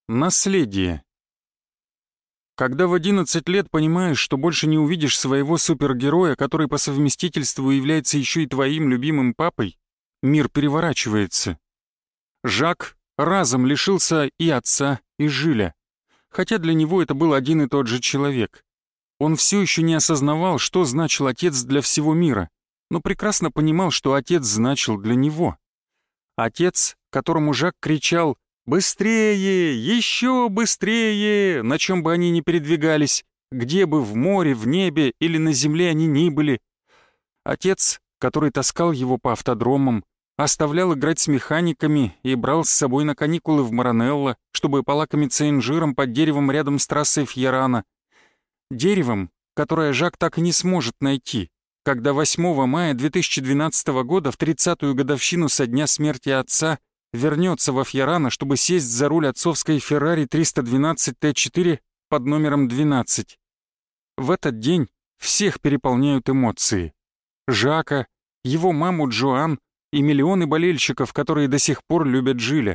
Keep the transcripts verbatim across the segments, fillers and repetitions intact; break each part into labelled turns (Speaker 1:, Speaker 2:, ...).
Speaker 1: Наследие. Когда в одиннадцать лет понимаешь, что больше не увидишь своего супергероя, который по совместительству является еще и твоим любимым папой, мир переворачивается. Жак разом лишился и отца, и Жиля, хотя для него это был один и тот же человек. Он все еще не осознавал, что значил отец для всего мира, но прекрасно понимал, что отец значил для него. Отец, которому Жак кричал «Быстрее! Еще быстрее!», на чем бы они ни передвигались, где бы в море, в небе или на земле они ни были. Отец, который таскал его по автодромам, оставлял играть с механиками и брал с собой на каникулы в Маранелло, чтобы полакомиться инжиром под деревом рядом с трассой Фьерана. Деревом, которое Жак так и не сможет найти, когда восьмого мая две тысячи двенадцатого года в тридцатую годовщину со дня смерти отца вернется во Фьерано, чтобы сесть за руль отцовской Феррари триста двенадцать Т четыре под номером двенадцать. В этот день всех переполняют эмоции. Жака, его маму Джоан и миллионы болельщиков, которые до сих пор любят Жиля.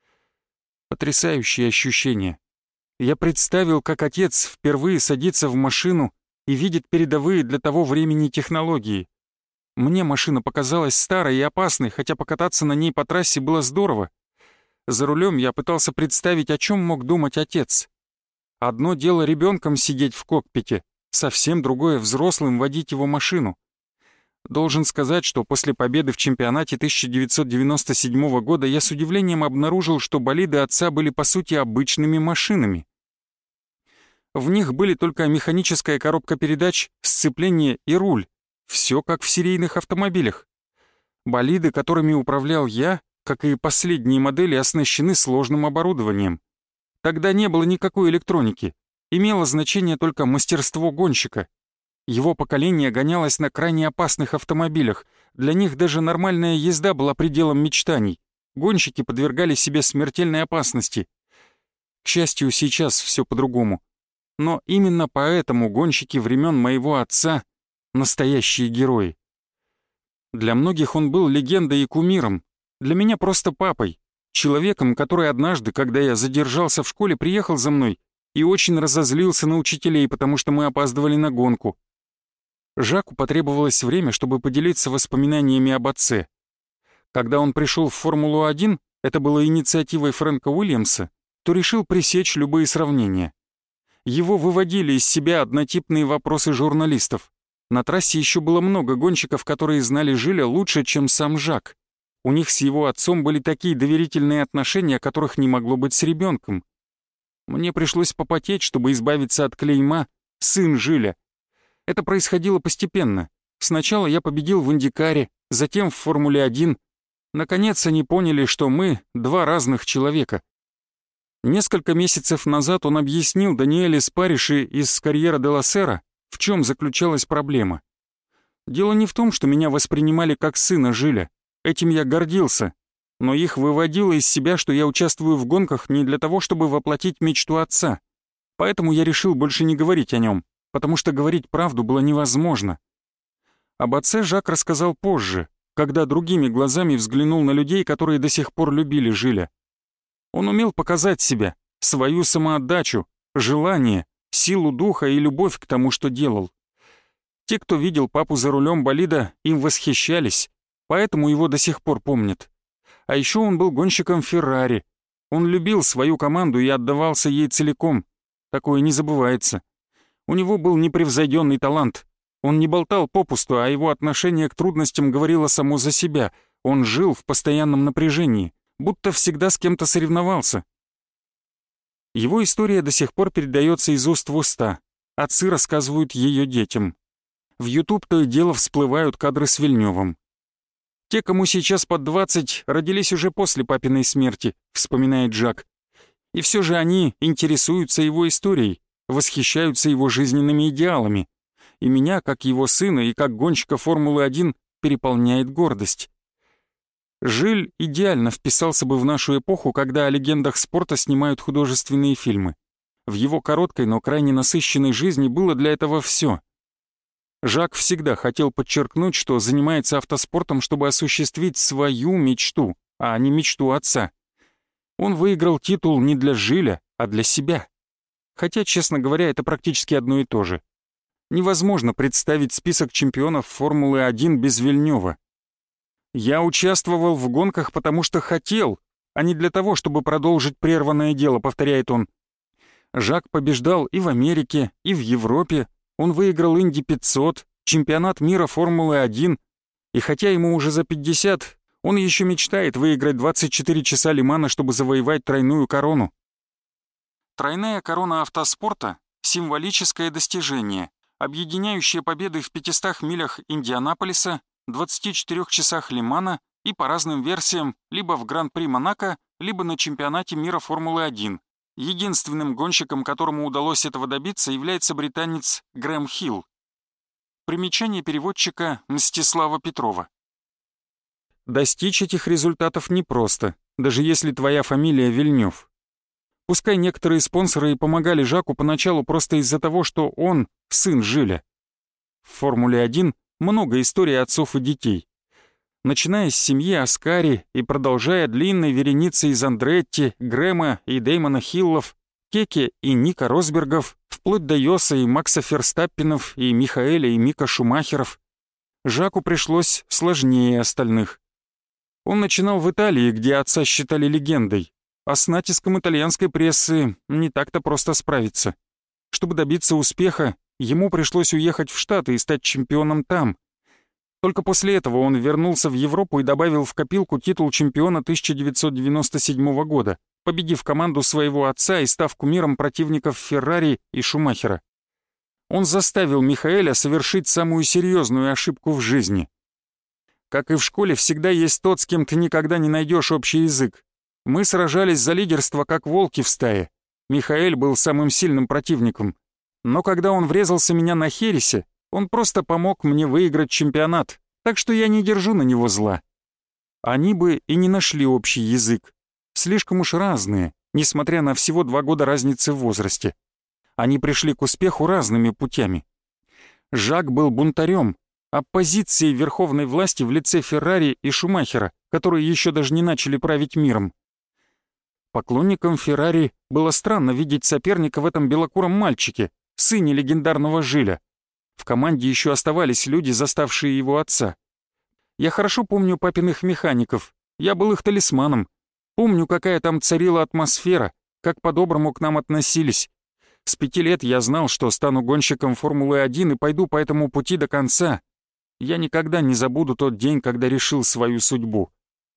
Speaker 1: Потрясающее ощущение. Я представил, как отец впервые садится в машину и видит передовые для того времени технологии. Мне машина показалась старой и опасной, хотя покататься на ней по трассе было здорово. За рулем я пытался представить, о чем мог думать отец. Одно дело ребенком сидеть в кокпите, совсем другое взрослым водить его машину. Должен сказать, что после победы в чемпионате тысяча девятьсот девяносто седьмого года я с удивлением обнаружил, что болиды отца были по сути обычными машинами. В них были только механическая коробка передач, сцепление и руль. Все как в серийных автомобилях. Болиды, которыми управлял я, как и последние модели, оснащены сложным оборудованием. Тогда не было никакой электроники. Имело значение только мастерство гонщика. Его поколение гонялось на крайне опасных автомобилях. Для них даже нормальная езда была пределом мечтаний. Гонщики подвергали себе смертельной опасности. К счастью, сейчас все по-другому. Но именно поэтому гонщики времен моего отца — настоящие герои. Для многих он был легендой и кумиром. Для меня просто папой. Человеком, который однажды, когда я задержался в школе, приехал за мной и очень разозлился на учителей, потому что мы опаздывали на гонку. Жаку потребовалось время, чтобы поделиться воспоминаниями об отце. Когда он пришел в Формулу один, это было инициативой Фрэнка Уильямса, то решил пресечь любые сравнения. Его выводили из себя однотипные вопросы журналистов. На трассе еще было много гонщиков, которые знали Жиля лучше, чем сам Жак. У них с его отцом были такие доверительные отношения, которых не могло быть с ребенком. Мне пришлось попотеть, чтобы избавиться от клейма «сын Жиля». Это происходило постепенно. Сначала я победил в Индикаре, затем в Формуле один. Наконец они поняли, что мы — два разных человека. Несколько месяцев назад он объяснил Даниэле Спариши из «Карьера де ла Сера», в чем заключалась проблема. Дело не в том, что меня воспринимали как сына Жиля. Этим я гордился. Но их выводило из себя, что я участвую в гонках не для того, чтобы воплотить мечту отца. Поэтому я решил больше не говорить о нем, потому что говорить правду было невозможно. Об отце Жак рассказал позже, когда другими глазами взглянул на людей, которые до сих пор любили Жиля. Он умел показать себя, свою самоотдачу, желание, силу духа и любовь к тому, что делал. Те, кто видел папу за рулем болида, им восхищались, поэтому его до сих пор помнят. А еще он был гонщиком Феррари. Он любил свою команду и отдавался ей целиком. Такое не забывается. У него был непревзойденный талант. Он не болтал попусту, а его отношение к трудностям говорило само за себя. Он жил в постоянном напряжении, будто всегда с кем-то соревновался. Его история до сих пор передается из уст в уста. Отцы рассказывают ее детям. В YouTube то и дело всплывают кадры с Вильнёвым. «Те, кому сейчас под двадцать, родились уже после папиной смерти», — вспоминает Жак. «И все же они интересуются его историей, восхищаются его жизненными идеалами. И меня, как его сына и как гонщика Формулы один, переполняет гордость». Жиль идеально вписался бы в нашу эпоху, когда о легендах спорта снимают художественные фильмы. В его короткой, но крайне насыщенной жизни было для этого все. Жак всегда хотел подчеркнуть, что занимается автоспортом, чтобы осуществить свою мечту, а не мечту отца. Он выиграл титул не для Жиля, а для себя. Хотя, честно говоря, это практически одно и то же. Невозможно представить список чемпионов Формулы один без Вильнёва. Я участвовал в гонках, потому что хотел, а не для того, чтобы продолжить прерванное дело, повторяет он. Жак побеждал и в Америке, и в Европе. Он выиграл Инди пятьсот, чемпионат мира Формулы один. И хотя ему уже за пятьдесят, он еще мечтает выиграть двадцать четыре часа Лимана, чтобы завоевать тройную корону. Тройная корона автоспорта — символическое достижение, объединяющее победы в пятистах милях Индианаполиса, двадцати четырёх часах Лимана и по разным версиям либо в Гран-при Монако, либо на чемпионате мира Формулы один. Единственным гонщиком, которому удалось этого добиться, является британец Грэм Хилл. Примечание переводчика Мстислава Петрова. Достичь этих результатов непросто, даже если твоя фамилия Вильнёв. Пускай некоторые спонсоры и помогали Жаку поначалу просто из-за того, что он сын Жиля. В Формуле один много историй отцов и детей. Начиная с семьи Аскари и продолжая длинной вереницей из Андретти, Грэма и Дэймона Хиллов, Кеке и Ника Росбергов, вплоть до Йоса и Макса Ферстаппинов и Михаэля и Мика Шумахеров, Жаку пришлось сложнее остальных. Он начинал в Италии, где отца считали легендой, а с натиском итальянской прессы не так-то просто справиться. Чтобы добиться успеха, ему пришлось уехать в Штаты и стать чемпионом там. Только после этого он вернулся в Европу и добавил в копилку титул чемпиона тысяча девятьсот девяносто седьмого года, победив команду своего отца и став кумиром противников Феррари и Шумахера. Он заставил Михаэля совершить самую серьезную ошибку в жизни. Как и в школе, всегда есть тот, с кем ты никогда не найдешь общий язык. Мы сражались за лидерство, как волки в стае. Михаэль был самым сильным противником. Но когда он врезался меня на Хересе, он просто помог мне выиграть чемпионат, так что я не держу на него зла. Они бы и не нашли общий язык. Слишком уж разные, несмотря на всего два года разницы в возрасте. Они пришли к успеху разными путями. Жак был бунтарем, оппозицией верховной власти в лице Феррари и Шумахера, которые еще даже не начали править миром. Поклонникам Феррари было странно видеть соперника в этом белокуром мальчике, сыне легендарного Жиля. В команде еще оставались люди, заставшие его отца. Я хорошо помню папиных механиков, я был их талисманом. Помню, какая там царила атмосфера, как по-доброму к нам относились. С пяти лет я знал, что стану гонщиком Формулы один и пойду по этому пути до конца. Я никогда не забуду тот день, когда решил свою судьбу.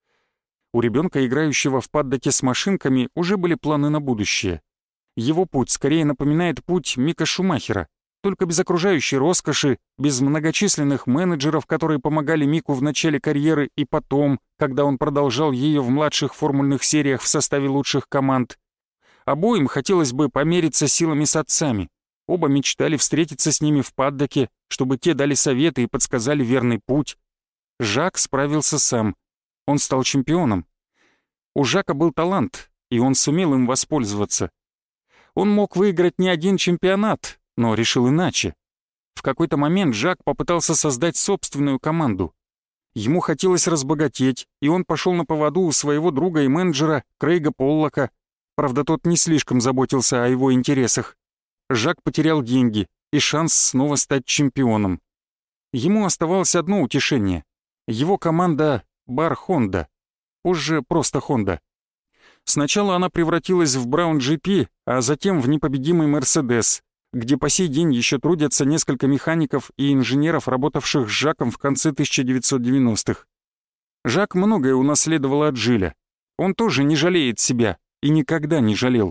Speaker 1: У ребенка, играющего в паддоке с машинками, уже были планы на будущее. Его путь скорее напоминает путь Мика Шумахера, только без окружающей роскоши, без многочисленных менеджеров, которые помогали Мику в начале карьеры и потом, когда он продолжал ее в младших формульных сериях в составе лучших команд. Обоим хотелось бы помериться силами с отцами. Оба мечтали встретиться с ними в паддоке, чтобы те дали советы и подсказали верный путь. Жак справился сам. Он стал чемпионом. У Жака был талант, и он сумел им воспользоваться. Он мог выиграть не один чемпионат, но решил иначе. В какой-то момент Жак попытался создать собственную команду. Ему хотелось разбогатеть, и он пошел на поводу у своего друга и менеджера Крейга Поллока. Правда, тот не слишком заботился о его интересах. Жак потерял деньги и шанс снова стать чемпионом. Ему оставалось одно утешение. Его команда «Бар Хонда», позже просто «Хонда». Сначала она превратилась в Браун джи пи, а затем в непобедимый «Мерседес», где по сей день еще трудятся несколько механиков и инженеров, работавших с Жаком в конце тысяча девятьсот девяностых. Жак многое унаследовал от Жиля. Он тоже не жалеет себя и никогда не жалел.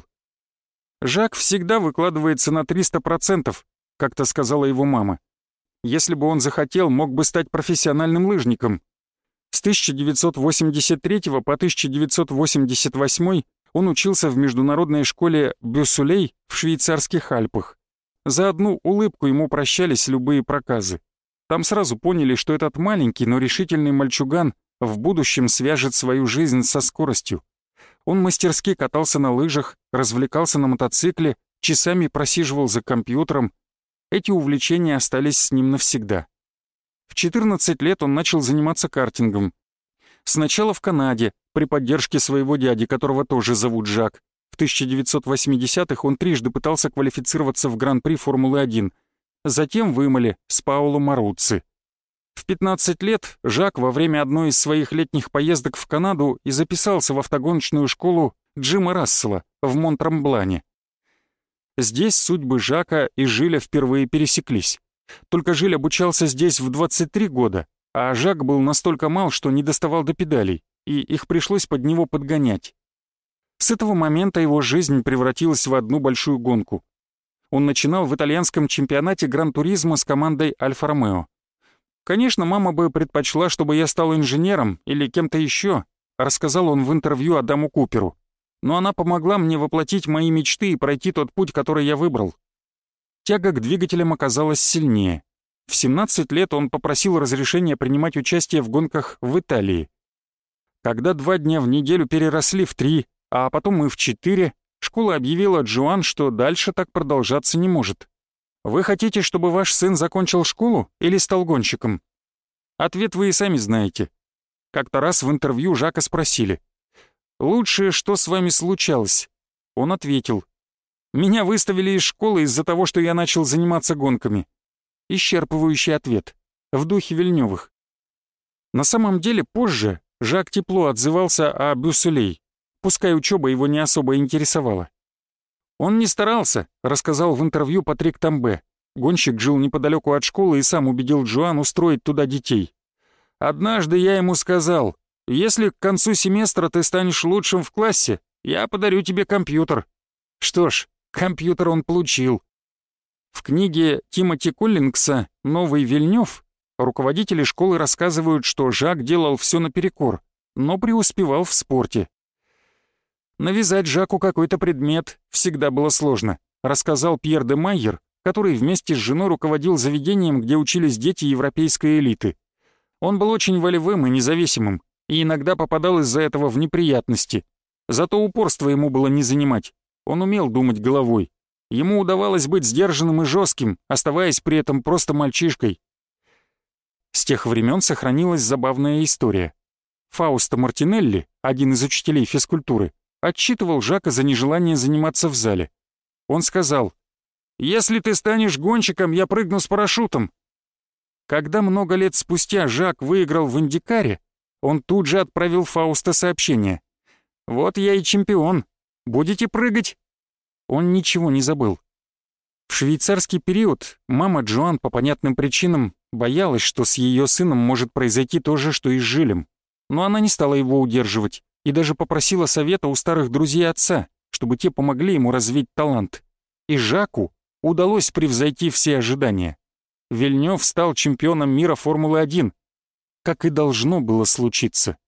Speaker 1: «Жак всегда выкладывается на триста процентов», — как-то сказала его мама. «Если бы он захотел, мог бы стать профессиональным лыжником». С тысяча девятьсот восемьдесят третьего по тысяча девятьсот восемьдесят восьмой он учился в международной школе Бюссулей в швейцарских Альпах. За одну улыбку ему прощались любые проказы. Там сразу поняли, что этот маленький, но решительный мальчуган в будущем свяжет свою жизнь со скоростью. Он мастерски катался на лыжах, развлекался на мотоцикле, часами просиживал за компьютером. Эти увлечения остались с ним навсегда. В четырнадцать лет он начал заниматься картингом. Сначала в Канаде, при поддержке своего дяди, которого тоже зовут Жак. В В тысяча девятьсот восьмидесятых он трижды пытался квалифицироваться в Гран-при Формулы-один. Затем в Имоле с Паоло Маруцци. В пятнадцать лет Жак во время одной из своих летних поездок в Канаду и записался в автогоночную школу Джима Рассела в Монтрамблане. Здесь судьбы Жака и Жиля впервые пересеклись. Только Жиль обучался здесь в двадцать три года, а Жак был настолько мал, что не доставал до педалей, и их пришлось под него подгонять. С этого момента его жизнь превратилась в одну большую гонку. Он начинал в итальянском чемпионате Гран-туризмо с командой Альфа-Ромео. «Конечно, мама бы предпочла, чтобы я стал инженером или кем-то еще», рассказал он в интервью Адаму Куперу. «Но она помогла мне воплотить мои мечты и пройти тот путь, который я выбрал». Тяга к двигателям оказалась сильнее. В семнадцать лет он попросил разрешения принимать участие в гонках в Италии. Когда два дня в неделю переросли в три, а потом и в четыре, школа объявила Джоан, что дальше так продолжаться не может. «Вы хотите, чтобы ваш сын закончил школу или стал гонщиком?» Ответ вы и сами знаете. Как-то раз в интервью Жака спросили: «Лучшее, что с вами случалось?» Он ответил: «Меня выставили из школы из-за того, что я начал заниматься гонками». Исчерпывающий ответ, в духе Вильнёвых. На самом деле позже Жак тепло отзывался о Бюссолей, пускай учеба его не особо интересовала. «Он не старался», — рассказал в интервью Патрик Тамбе. Гонщик жил неподалеку от школы и сам убедил Джоан устроить туда детей. «Однажды я ему сказал: если к концу семестра ты станешь лучшим в классе, я подарю тебе компьютер». Что ж, компьютер он получил. В книге Тимоти Коллингса «Новый Вильнёв» руководители школы рассказывают, что Жак делал все наперекор, но преуспевал в спорте. «Навязать Жаку какой-то предмет всегда было сложно», рассказал Пьер де Майер, который вместе с женой руководил заведением, где учились дети европейской элиты. Он был очень волевым и независимым, и иногда попадал из-за этого в неприятности. Зато упорство ему было не занимать. Он умел думать головой. Ему удавалось быть сдержанным и жестким, оставаясь при этом просто мальчишкой. С тех времен сохранилась забавная история. Фаусто Мартинелли, один из учителей физкультуры, отчитывал Жака за нежелание заниматься в зале. Он сказал: «Если ты станешь гонщиком, я прыгну с парашютом». Когда много лет спустя Жак выиграл в Индикаре, он тут же отправил Фаусто сообщение: «Вот я и чемпион. Будете прыгать?» Он ничего не забыл. В швейцарский период мама Джоан по понятным причинам боялась, что с ее сыном может произойти то же, что и с Жилем. Но она не стала его удерживать и даже попросила совета у старых друзей отца, чтобы те помогли ему развить талант. И Жаку удалось превзойти все ожидания. Вильнёв стал чемпионом мира Формулы-один, как и должно было случиться.